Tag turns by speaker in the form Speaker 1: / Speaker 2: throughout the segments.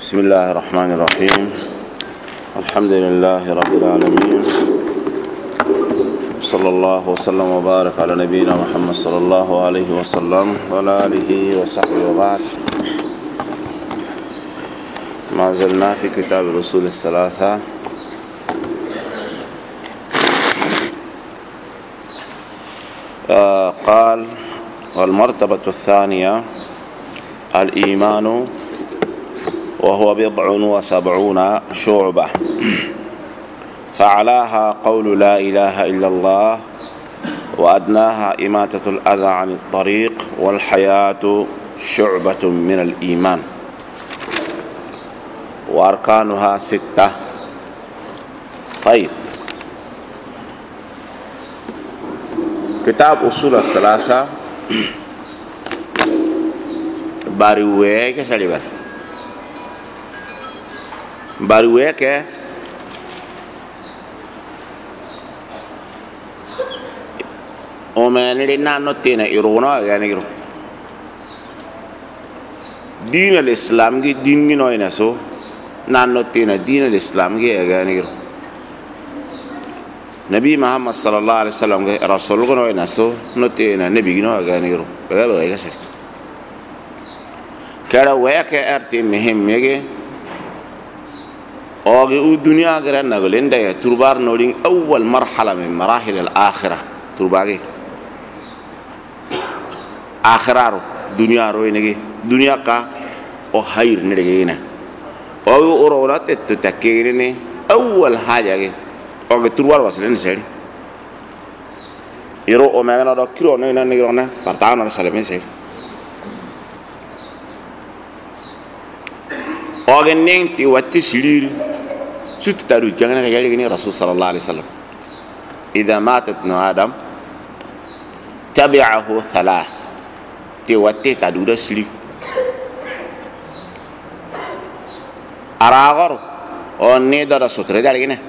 Speaker 1: بسم الله الرحمن الرحيم. الحمد لله رب العالمين، صلى الله وسلم وبارك على نبينا محمد صلى الله عليه وسلم وعلى آله وصحبه وبعد. ما زلنا في كتاب الأصول الثلاثة. قال: والمرتبة الثانية الإيمان، وهو 77 شعبة، فعلاها قول لا إله إلا الله، وأدناها إماتة الأذى عن الطريق، والحياة شعبة من الإيمان، وأركانها 6. طيب، كتاب أصول الثلاثة باروي كساليبر باروي ك ومن لنا نتينا إيرونا يعني دين الإسلام كي دين كي نوي نسو نتينا دين الإسلام كي يعني نبي محمد صلى الله عليه وسلم رسول كنوي نسو نتينا نبي كي نوي يعني بقى كسر كذا وياك أرتي مهم يجي أوجي الدنيا غير نقولين ده تربار نورين أول مرحلة من مراحل الآخرة ترباغي آخرارو دنيا روي نجي دنيا كا أو خير نرجعينا أو أورونات تتكيرني أول حاجة جي أوجي تربار وصلنا سيري يرو أمانة ده كيلو نينا نيرونا برتاعنا رسالة سيري أوجي نينتي واتشيلير شو تتارو جانا كجالي رسول صلى الله عليه وسلم إذا مات ابن آدم تبعه 3 تيواتي تدور سلي أراغر أو نيدر سطر داري كنا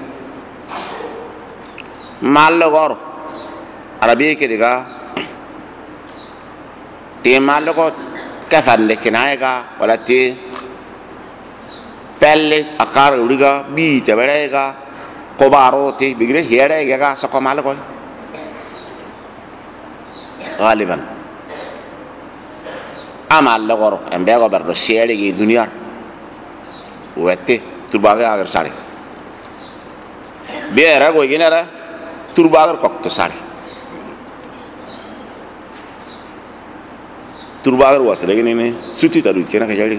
Speaker 1: مالغر عربي كده تي مالغر كفن لكنايكا ولا تي pelle akar uriga bi tabarega kobaro te bigre hiarega ga sakomal koy غالبا amal lagoro embego berdo siere gi dunia wette turbaga agar sari biera go ginara turbaga kokto sari turbaga wasle gine suti taru kena kajali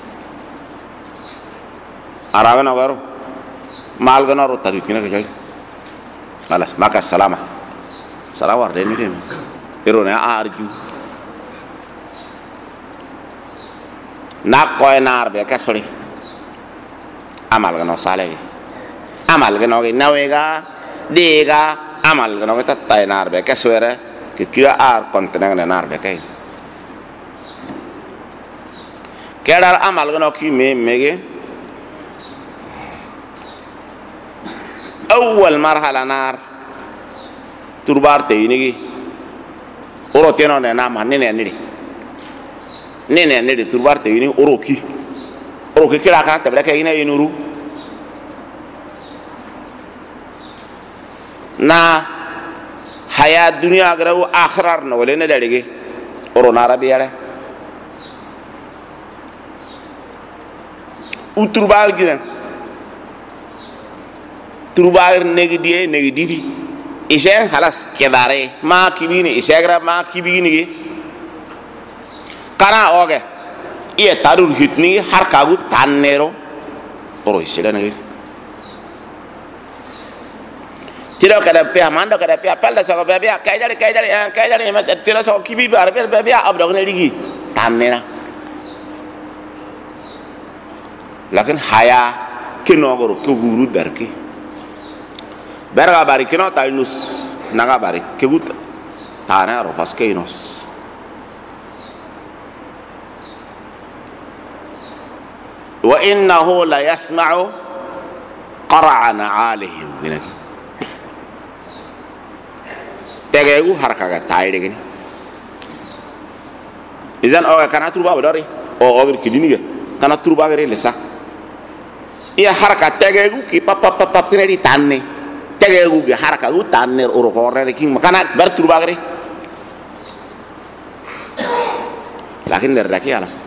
Speaker 1: aragan agaro malgan aro tarikina kajali alas maka salama salawar deni dem erona arju nak koy nar be kasfali amal gano sale amal gano ge nawega dega amal gano ge tatta nar be kaswere ke kira ar kontena ne nar be kay kedar amal gano ki mege أول مرحلة نار تربار تينيجي أورو تينو نعم نيني تربار تيني أوروكي كلا كان تبلا كينا ينورو نا حياة الدنيا أغراو آخرار نولينا داريجي أورو نارا بيارة وتربار جيران turbair negiditi isen halas kedare ma kibini isegra ma kibini ge kana oge ie tarur hitni har kagu tannero oro isela nagi tiro kada pe amando kada pe apel so be be kaydari ma tiro so kibi bar be be abdo ne ligi tannera lakin haya kinogoro ko guru darki berga bari kino tainus naga bari kegut tana ro faskeinos wa innahu la yasma'u qara'ana 'alihim binaki tegegu haraka ga tayde gini izan o kana turba badari o ogir kidiniga kana turba gare lesa iya haraka tegegu ki pap kene di tanne tegegu gi haraka gu tanne uro korre ki makana bertur bagre lakin der daki alas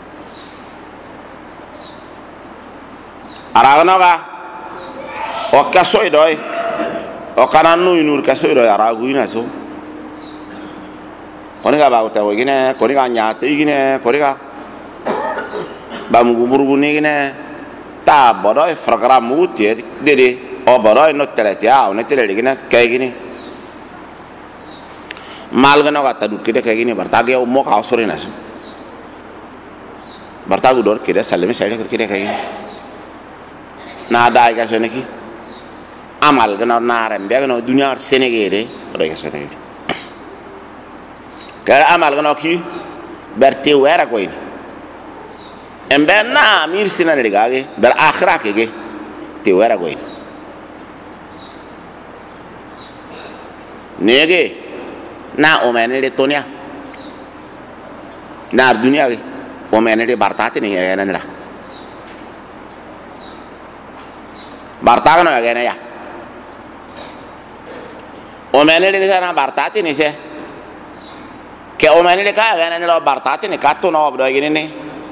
Speaker 1: aragno ga o kaso idoy o kananu inur kaso idoy aragu ina so koni ga bawo tawo gine koni ga nyaate gine koni ga bamu gumuru ni gine ta bodoy program mutie dede o bodoy no telete a on tele gine kay gine mal gano ga tadut kide kay gine bartage o mo ka sori nasu bartagu dor kide salme sayde kide kay na daay ga soneki amal gano naare mbegno dunyar senegere do ga soneki kala amal gano ki berti wera koy embe na mir sinan ligage ber akhira kege te wera koy nege na o menele tonia na dunya ge o menele bartate ni ya nanra bartagano ya ya o menele ni sana bartate ni se ke o menele ka ga nanra bartate ni katto no obdo gini ni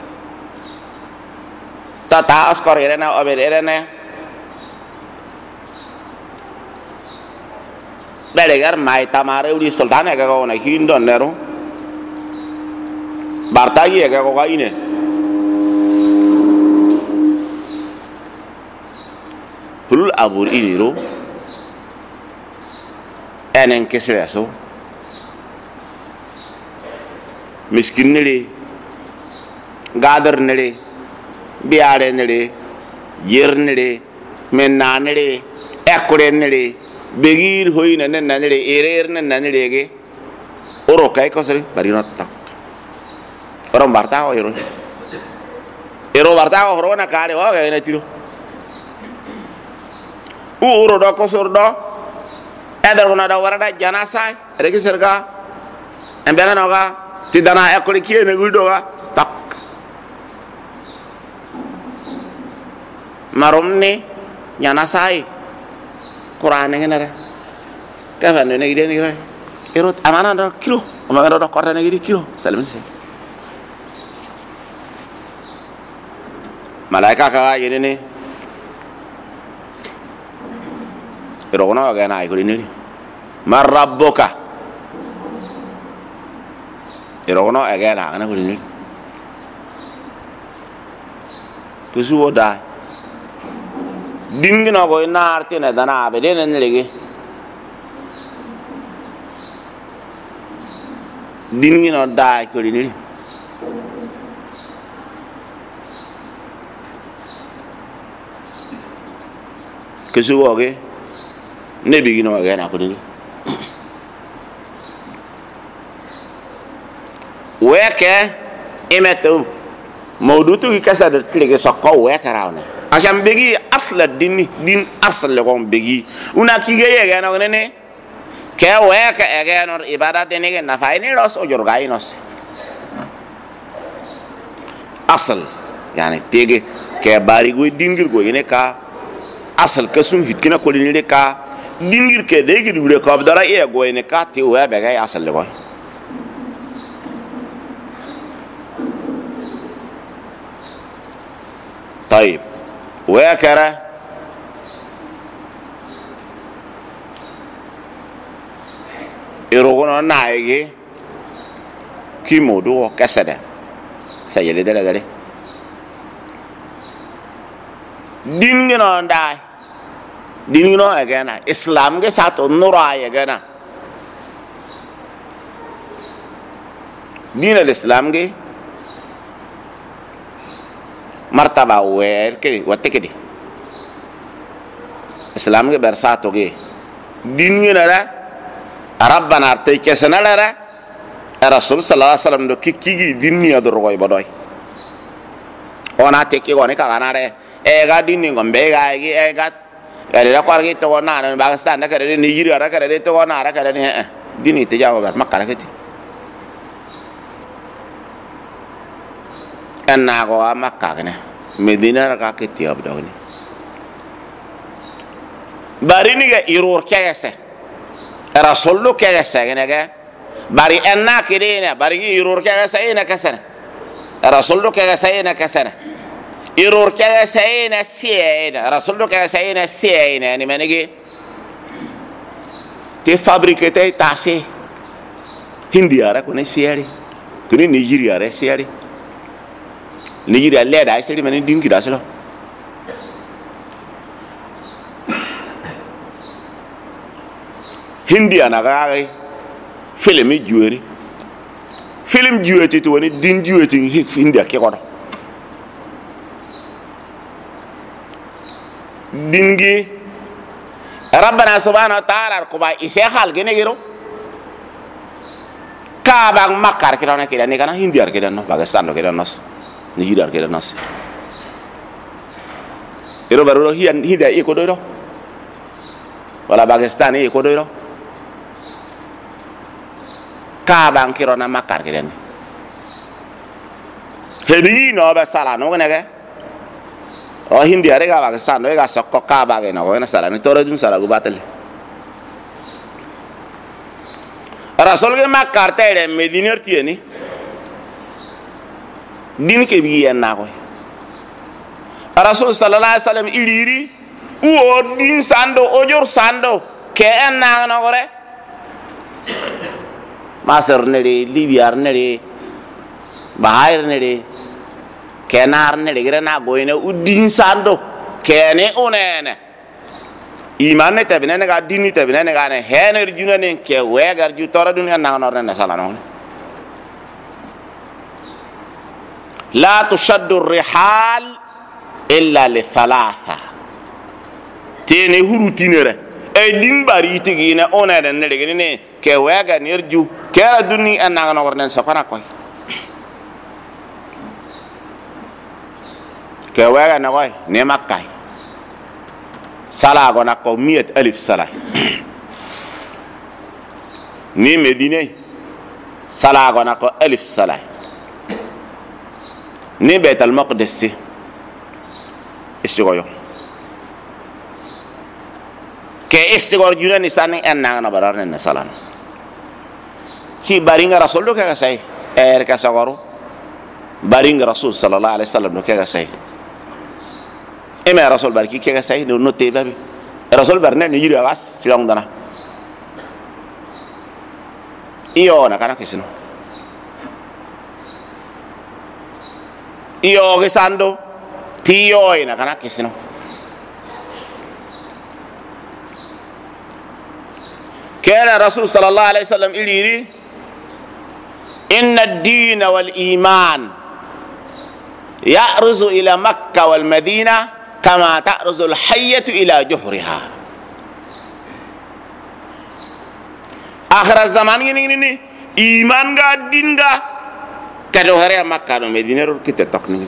Speaker 1: ta askor irena ober irena belegar mai tamare udi sultan ga ko na hindon nero bartagi ga ko ine hulul abur iliro enen kesreso miskin nele gadar nele biare nele yer nele menna nele ekure nele begir hoina nen nele erer nen nele ge oro kai kosri bari notta orom barta o ero barta o horona kare o ga ina tiro uro do kosor do eder gona da warada janasai reki serga embega noga tidana ekure kiene guldo ga tak maromne nyana sai Quran ngene ka fa ne ngide ni ray erot amana do kilo amana do korta ngide kilo salmin malaika ka yene ne ero kono ga na ko ni mar rabbuka ero kono ga na ko ni tusu oda dingino ko naarte na dana be den legi dingino da ko ni kesu woge ne bigino ga na ko ni weke emetu mawdutu ki kasa de klege sokko weke rawne asham begi asla din asla gon begi una kige yega no nene ke weka ege no ibadat denege na fayni los o jorgainos asal yani tege ke bari go dingir go yene ka asal kasun hitkina ko ni ka dingir ke dege dure ko abdara e go yene ka ti we be ga asal go طيب وكره irogono naige kimodo kasada sayele dele dingino ndai dingino agena islam ge sato nura agena din al-islam ge martaba wer ke watte ke di islam ge bersato ge din ni nara rabbana tay kesana lara rasul sallallahu alaihi wasallam do kikigi din ni adoro goy bodoy ona te ki gone ka ganare e ga din ni gombe ga gi e ga ere da kwar gi to na na ba sta na kare ni yiri ara kare to na ara kare ni din ni te jawo ga makara ke ti enna go makka ne medina ra ka kiti abdawni bari ni ga iror kegese rasullu kegese genege bari enna kidina bari iror kegese ina kasana rasullu kegese ina kasana iror kegese ina siena rasullu kegese ina siena ni menege te fabrique te tase India ra kone siari kuni Nigeria ra siari Nigeria le da siari meni dingi da selo India na ga film jueri film jueti to woni din jueti India ke ko dingi rabbana subhanahu wa ta'ala ko ba ise hal gene gero ka bang makar kira na kira ni kana India kira no Pakistan kira nos Nigeria kira nos ero baru India iko do wala Pakistan iko do ka bang kira na makar kira ni hedi no ba sala no ne ga o India re ga Pakistan do ga sokko ka ba ga no na sala ni toro dun sala gu batel rasul ge makar tere mediner tieni din ke bi en na ko rasul sallallahu alaihi wasallam iliri o din sando ojor sando ke en na no gore maser nere libyar nere bahayr nere kenar nere gere na goyne udin sando kene onene iman ne tabine ne ga dini tabine ne ga ne hener juna ne ke wegar ju tora dunya na no ne sala no la tushaddu rihal illa li thalatha tene hurutinere e din bari tigi ne onene ne de ne ke wegar nerju kera duni an na no ne sokana koy ke wegar na koy ne makkay sala gona ko 100,000 sala ni medine sala gona ko 1000 sala ni bait al maqdis istigoyo ke istigor juna ni sani en na barar ne sala ki baringa rasul do ka say ka sagoro baringa rasul sallallahu alaihi wasallam do ka say eme rasul barki ke say no note babi rasul barne ni yiri awas silong dana iyo na kana kesino iyo ke sando tiyo ina kana kesino kana rasul sallallahu alaihi wasallam iliri inna ad-din wal iman ya'ruzu ila makkah wal madinah kama ta'ruzu al-hayyatu ila juhriha akhir zaman ini iman ga din ga kado hare makkah no medina ro kite tok ni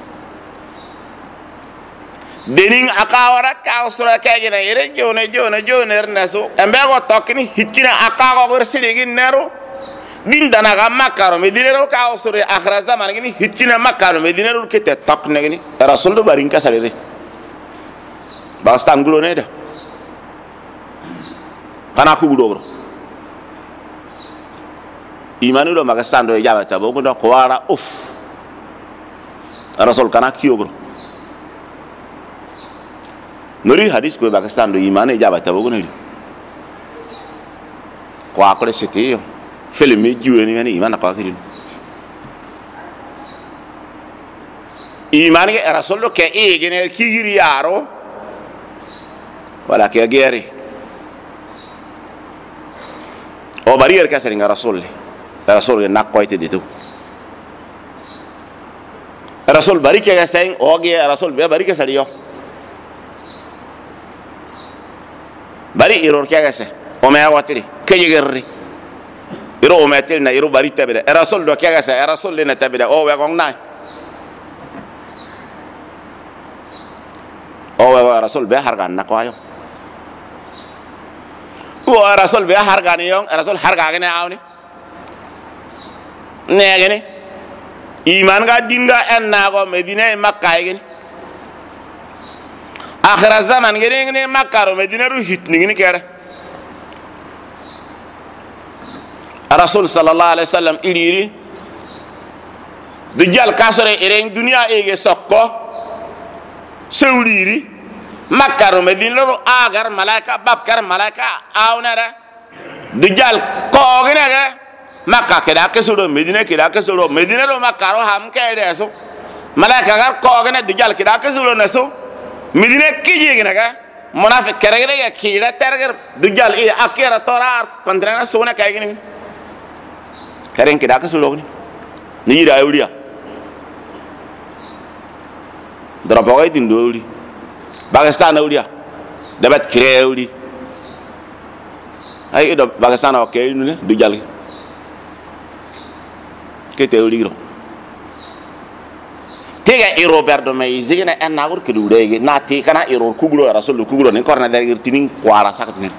Speaker 1: dening akawara ka usra ka jena yere jona naso ambe go tok ni hitkina akago go sirigi nero din dana ga makkah ro medina ro ka usra akhir zaman ini hitkina makkah ro medina ro kite tok ni rasul do barin ka salere bastan gulo ne da kana ku gudo bro imanu do maga sando e jabata bo ko do ko wara rasul kana kiyo bro nori hadis ko baga sando imanu e jabata bo ko ne ko akore sete filmi juwe ni ngani imana ko akirin imanu ke rasul do ke e gene kigiri yaro wala ke gere o barier ka seringa rasul na koyte ditu rasul bari ke gasen o ge rasul be bari ke sariyo bari iror ke gase o me awatiri ke yegerri iro o metel na iro bari tabida rasul do ke gase rasul le na tabida o we gong na o we rasul be hargan na ko ayo o rasul be hargan yong rasul harga gene awni ne gene iman ga dinga en na go medina makka igen akhir zaman gene ne makka ro medina ru hitni ni kere rasul sallallahu alaihi wasallam iliri dujal kasore eren dunia ege sokko sewliri makka ro medina ro agar malaika babkar malaika awnara dujal ko gene ga makka keda kesuro medina keda kesuro medina ro makka ro ham kede so malaika gar ko gene dujal keda kesuro naso medina kije gene ga munafik kere ga kida terger dujal e akira torar kontrana sona kay gene keren keda kesuro ni yira awliya Drapogay tin doli Pakistan awliya dapat kire awli ay do Pakistan o kay nu ne du jall ke te awli ro tega Roberto may zigena en nagur ke du dege na te kana error kuglo rasul kuglo ne korna der tinin kwara sakatine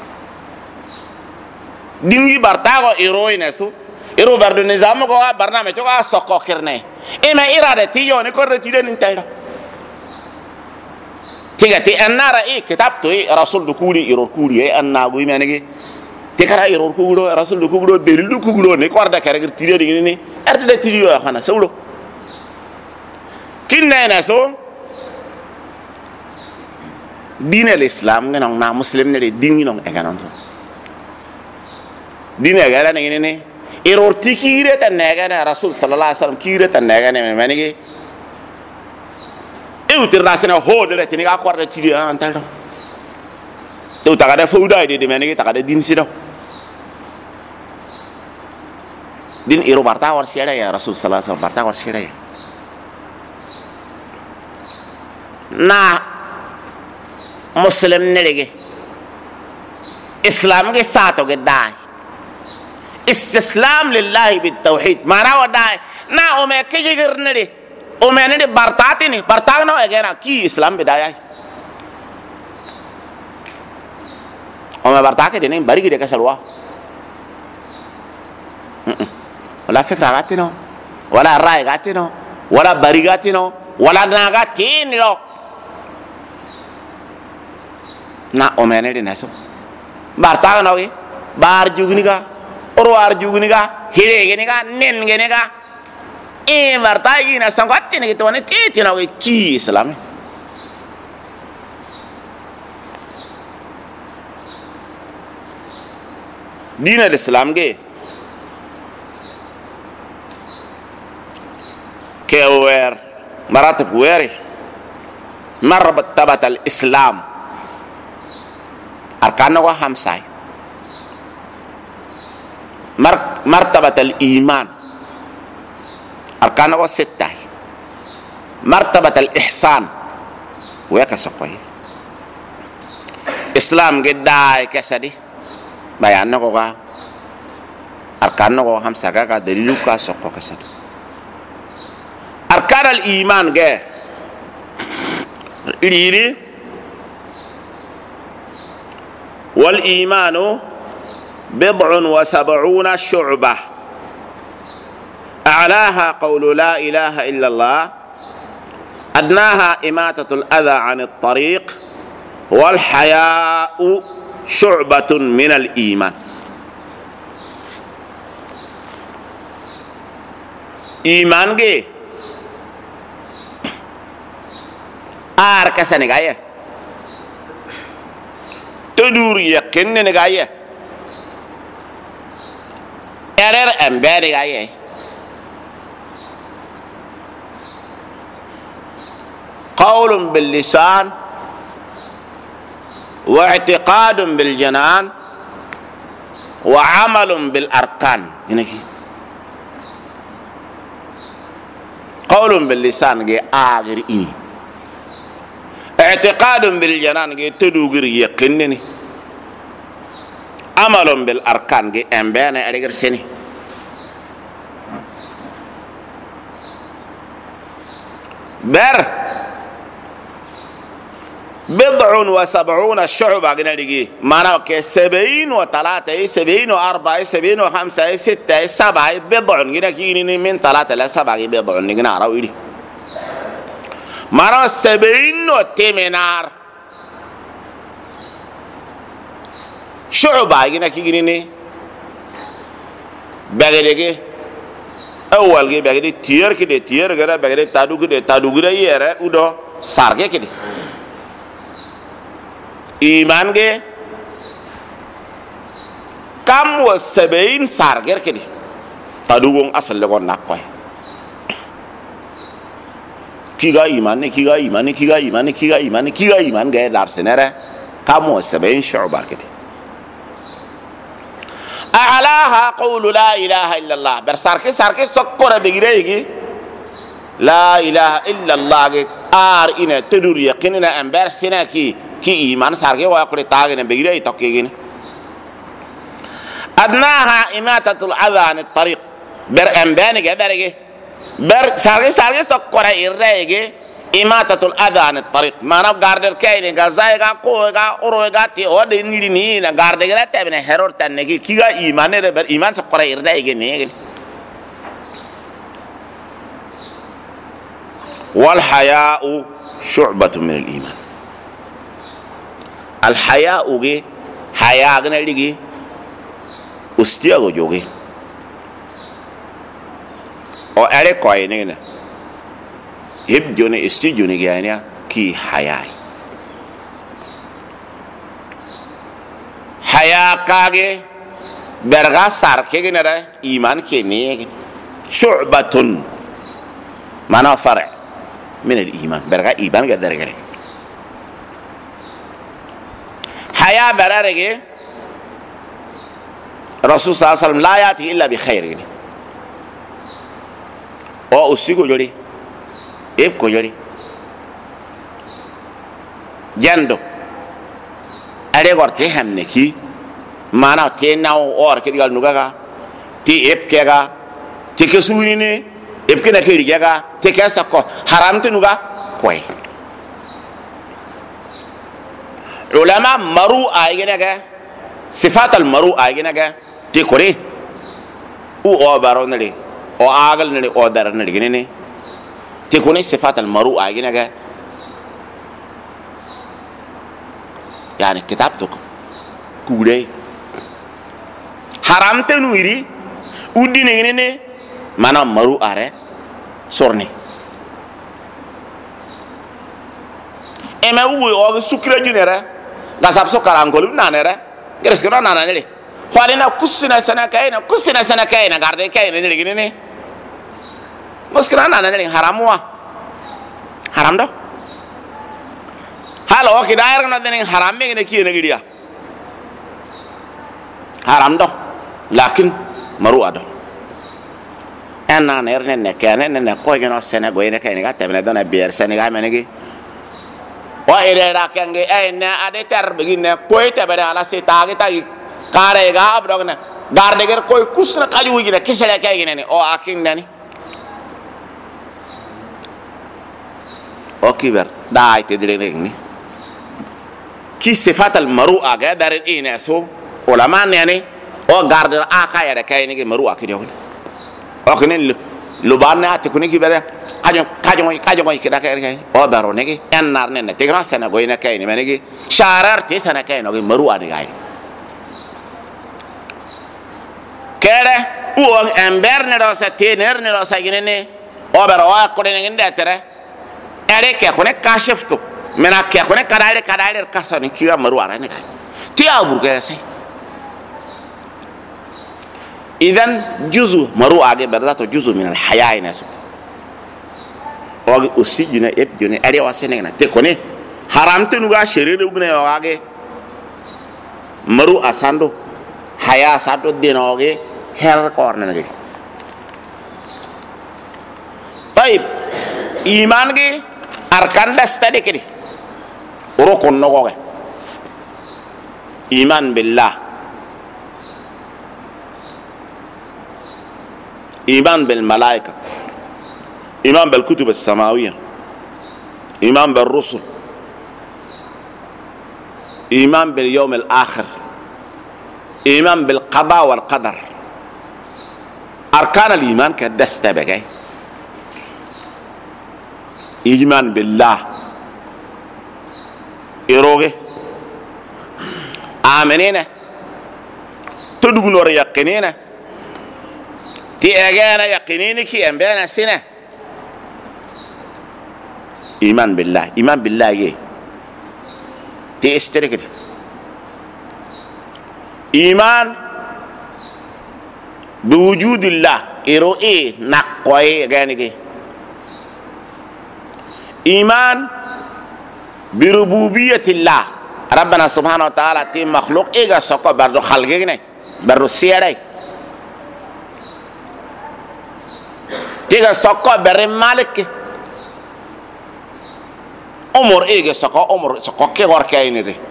Speaker 1: dingi bartago heroine su Roberto nizam ko barname to ka sokko kirne e ma irade ti yo ne korre ti den tayro تيجي أنارا إيه كتابته إيه رسول دكولي إيرور كولي إيه أنا أقول ما نيجي تكرا إيرور كولو رسول دكولو دليل دكولو نيكواردا كاركتر تيجي ديني أرد تيجي يا خنا سولو كنا ناسو دين الإسلام كنا نا مسلم نري دين كنا إكانون دين إكانا نيجي إيرور تيكيرة تناعنا رسول صلى الله عليه وسلم كيرة تناعنا ما نيجي utirasena hodere tini ga korda tiri antalo to tagada fouda de menegi tagada din sido din iro barta war siada ya rasul sallallahu alaihi wasallam barta war siada ya na muslim nerege islam ke sato ke dai istislam lillahi bit tauhid mana wadai na o me ke jigir nere o mene de bartati ni bartagno egena ki islam bedaya o me bartake de ne bari de kasalwa wala fikra gatino wala rai gatino wala bari gatino wala nagatino na o mene de naso bartagno ge bar jugniga oro ar jugniga hire geniga nen geniga e vartai na sangatti ne to ne titi na ki islam din al-islam ge kewer maratib weri martabat al-islam arkanu wa hamsai martabat al-iman أركانه ستة مرتبة الإحسان ويكسبه إسلام قداي كسدي بيانه كوكا أركانه خمسة كا دليل كا سوكو كسدي أركان الإيمان جه ليري والإيمان بضع وسبعون شعبة أعلاها قول لا إله إلا الله أدناها إماتة الأذى عن الطريق والحياء شعبة من الإيمان إيمان جي أركس نجاية تدور يقين نجاية إرر أمبار نجاية قول باللسان واعتقاد بالجنان وعمل بالأركان قول باللسان جي آغر إني اعتقاد بالجنان جي تدوغر يقنني عمل بالأركان جي أمبان أرغر سني بر بضع وسبعون شعبة قلنا لقي معناه كي 73 74 75 6 7 بضع قلنا كيني من 3 إلى 7 بضع قلنا راوي معناه 70 تمنار شعبة قلنا كيني بغيرك أول كي بغير تيار كده تيار كده بغير تادو كده يره وده سارك كده إيمان كه كم وسبعين سارك كده تادو بون أصل لقون ناقوي كيغا إيمان كه دارسنره كم وسبعين شعبة كده أعلاها قول لا إله إلا الله برسارك سارك سكر بغيره لا إله إلا الله آر إن تدور يقيننا أمبر سنة كي إيمان سارك ويقول تاغن بغيره تقيقين أدناها إماتة الأذى عن الطريق بر أمبانك برغي بر سارك سكر إرغي إماتة الأذى عن الطريق ما نب غاردر كاين غزايغا كوغا اوروغا تي ودي نيني نا غاردر تابن هيرور تنكي كيغا ايمان ربر ايمان سقرا يردايغي نيغي والحياء شعبة من الإيمان الحياء غي حياء غنا ليغي استياغو جوغي او اري كوي نينا يب جوني استي جوني جانيا كي حياء حياء كاغي برغا ساركي نرا ايمان كيني شعبة معناه فرع من الايمان برغا ايمان قدر حياء برارغي رسول صلى الله عليه وسلم لا ياتي الا بخير او اسيغو جولي eb ko yori jando are gorte hamne ki mana te naw or ke gal nugaga ti eb kega ti ke suuni ne eb ke na ke rigaga te ke sakko haram te nuga koy ulama maru aygena ga sifat al maru aygena ga ti kore u o baronale o agal ne o dar ne ne تكوني صفات المروءة جينا يعني كتابتك كودي حرام تنويري ودي نيني مانا مروءة ري سورني اما هو او سكر جونيرا غاساب سكر انغول نانيرا غرس كنا نانانيلي خوالينا كوسنا سنا كاينا غاردي كاينا نيلي ني muskilana nana ni haramwa haram do halo ki dair na den haram me ne ki ne gidiya haram do lakin maru ado enna ne ne kene ne ko geno sene go ne kene ga tebne do na bier sene ga menegi wa ire ra kenge ne ade ter begine ko tebere ala se taagi tagi kare ga abdogna garde ger ko kusna kaju gine kisele kay ne o akin nani اوكي داي تدريني كي صفات المروءه قدر الاناسو علماء يعني او غاردر اكا يا كايني مروءه كده اوكي لبانا تكوني كي بره كاجو كده كاي او داروني ان نار نه تيغرا سنه غوينا كايني مني شارار تي سنه كاينو مروءه دي غاي كده او امبر نه روسا تينر نه روسا جيني او بروا كودين ندتره ere ke kone kashifto mena ke kone kadale kasani kiga maruara ne kai ti aburga sai idan juzu maru'a ge berdato juzu min al haya nasu ogi usijuna ebjune ere wasene na te kone haramte nuga sherede ubne wage maru'a sando haya sado dinoge her korne ne طيب iman ge arkan dastade kedi rukun nogoge iman billah iman bil malaika iman bil kutub as-samawiyya iman bil rusul إيمان باليوم الآخر، إيمان بالقضاء والقدر. أركان الإيمان كدست بقى إيمان بالله إروغي آمنين تدغنور يقينين تي أجانا يقينين كي أنبيانا سنة. إيمان بالله، إيمان بالله يه تي اشترك. إيمان بوجود الله إرو إيه نقوي أجاني. إيمان بربوبية الله ربنا سبحانه وتعالى تي مخلوق إيجا سوكو بردو خلقيني بردو سياري تيجا سوكو بري مالك أمور إيجا سوكو أمور سوكو كي وركيني دي.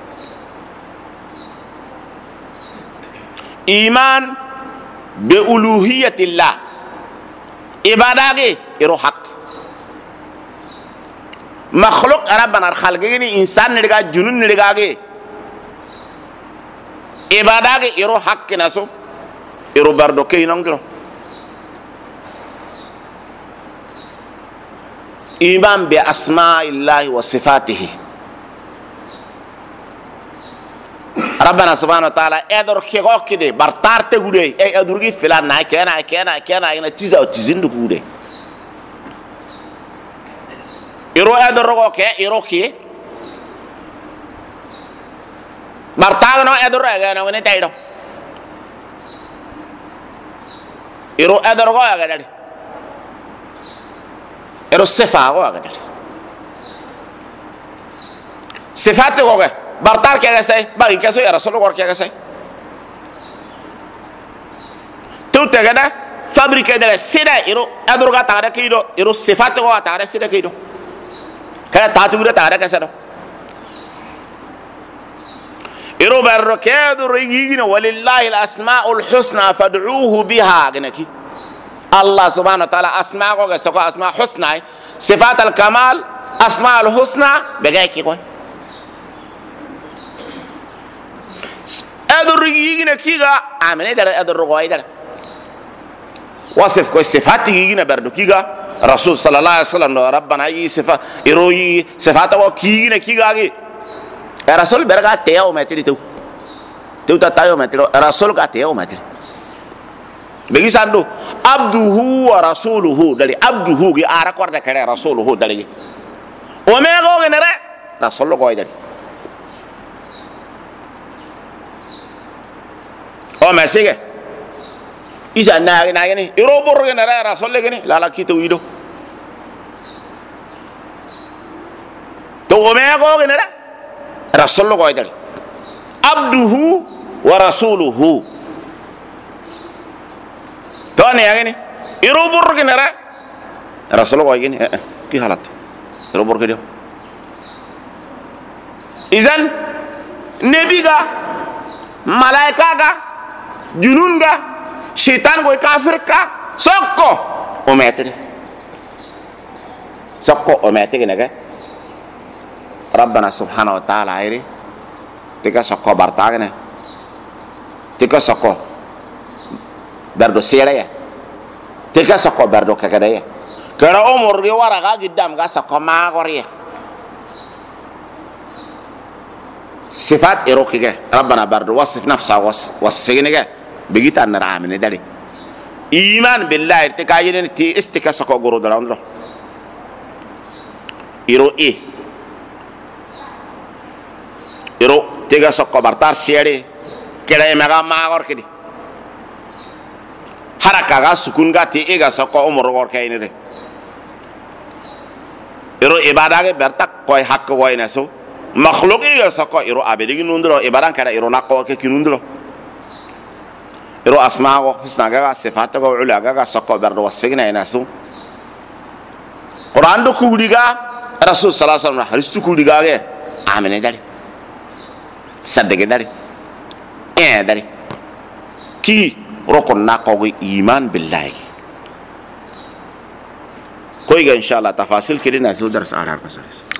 Speaker 1: إيمان بألوهية الله إبادة إرو حق مخلوق ربنا الخلقيني إنسان نرجع جنون نرجع إبادة إرو حق ناسو إرو بردو كي نانجلو. إيمان بأسماء الله وصفاته ربنا سبحانه وتعالى ادر كيغو كده برتار تغودي اي ادرغي فلان ناي كنا انا تيزا او تيزندو غودي يرو ادر رغو كي يرو كي برتاغ نو ادر اغا نو ني تايدو يرو ادر رغو اغا دالي يرو صفا غو اغا دالي صفات غو برتار كيغا ساي باغي كاسو يا رسول الله كيغا ساي تو تغدا فابريكا دل سيدا يرو ادروغا تاغدا كيدو يرو صفات غو تاغدا سيدا كيدو كلا تاتو غدا تاغدا كاسدو يرو برو كيدو ريغين ولله الاسماء الحسنى فادعوه بها غنكي الله سبحانه وتعالى اسماء غو سكو اسماء حسنى صفات الكمال اسماء الحسنى بغاي كي كوي ادر يجينا كيغا امنه دار ادر رغوي دار وصف كو صفات يجينا بردو كيغا رسول صلى الله عليه وسلم ربنا يي صفات يروي صفات وكيغنا كيغا غي رسول برغا تيو ماتري تو تايو ماتري رسول غا تيو ماتري بيجي ساندو عبده ورسوله دلي عبده غي ارا كوردا كره رسوله دلي وميغو غنره رسول غوي دلي او مسيغه إذا ناغني يروبور غنرا رسول لغني لا لا كيتو يدو تو ميغو غنرا رسول لغوي دال عبده ورسوله تو ناغني يروبور غنرا رسول لغوي غني كي حالات يروبور غديو إذن نبيغا ملائكة junun ga syaitan go kafir ka sokko o metri ga rabbana subhanahu wa ta'ala airi tika sokko bartagane tika sokko berdo sere ya tika sokko berdo kagada ya kara umur ge wara ga giddam ga sokko ma goriya صفات إروكية ربنا برد وصف نفسه وصفينك بقيت أن رامن داري إيمان بالله ارتكاجين تي استكاسك وقرو دراون له إرو إيه إرو تيجاسك برتار سيري كده يمغا ما غور كده حركة غا سكون غا تي إيجاسك عمر غور كاين ده إرو إبادة برتك كوي حق كوي نسو مخلوق يسقى إرو أبدي نندرو إباران كذا إرو نقوى كنندرو إرو أسماء وحسنا جا صفات جا وعلا جا سقى برد وصفنا يناسو قرآن دو كوديجا رسول صلى الله عليه وسلم حديث كوديجا جا آمين داري صدق داري داري كي ركن نقوى إيمان بالله كويجا إن شاء الله تفاصيل كده نزول درس آخر كسر